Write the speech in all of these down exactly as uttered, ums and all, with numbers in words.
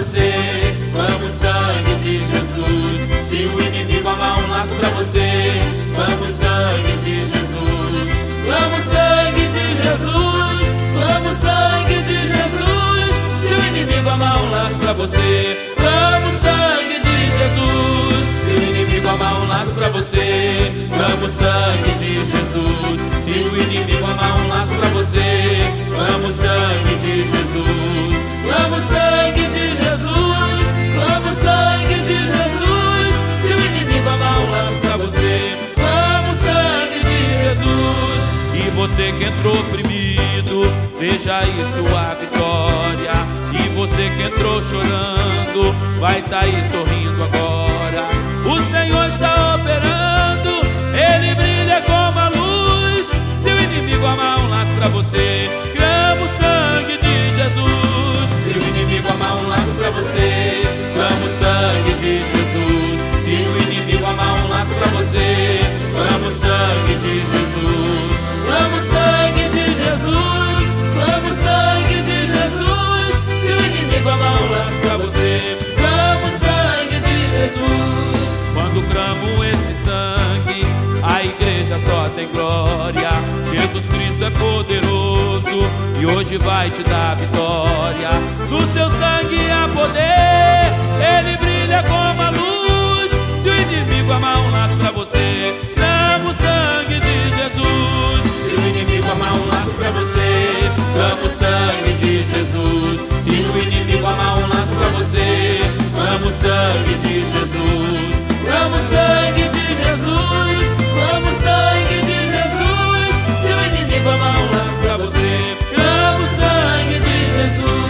você, amo o sangue de Jesus. Se o inimigo amar um laço pra você, amo o sangue de Jesus. Amo o sangue de Jesus, amo o sangue de Jesus. Se o inimigo amar um laço pra você, amo o sangue de Jesus. Se o inimigo amar um laço pra você, amo o sangue de Jesus. Se o inimigo amar um laço pra você, amo o sangue de Jesus. Amo o sangue de Jesus, amo o sangue de Jesus. Se o inimigo amar um laço pra você, amo o sangue de Jesus. E você que entrou oprimido, veja aí sua vitória. E você que entrou chorando, vai sair sorrindo agora. O Senhor está operando, Ele brilha como a luz. Se o inimigo amar um laço pra você, clama o sangue de Jesus. Se o inimigo amar um laço pra você, clama o sangue de Jesus. Se o inimigo amar um laço pra você, clama o sangue de Jesus. Clama o sangue de Jesus, clama o sangue de Jesus. Se o inimigo amar um laço pra você, clama o sangue de Jesus. Quando clamo esse sangue, a igreja só tem glória. Jesus Cristo é poderoso e hoje vai te dar vitória. No seu sangue há poder, Ele brilha como a luz. Se o inimigo amar um laço pra você, clama o sangue de Jesus. Se o inimigo amar um laço pra você, clama o sangue de Jesus. Se o inimigo amar um laço pra você, clama o sangue de Jesus. Clama o sangue de Jesus, clama o sangue de Jesus. Se o inimigo amar um laço pra você, clama o sangue de Jesus.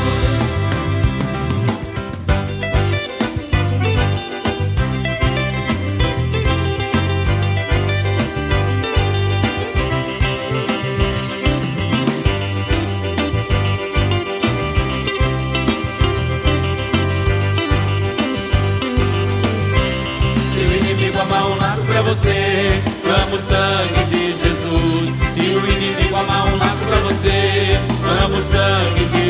Amar um laço pra você, clama o sangue de Jesus. Se o inimigo amar um laço pra você, clama o sangue de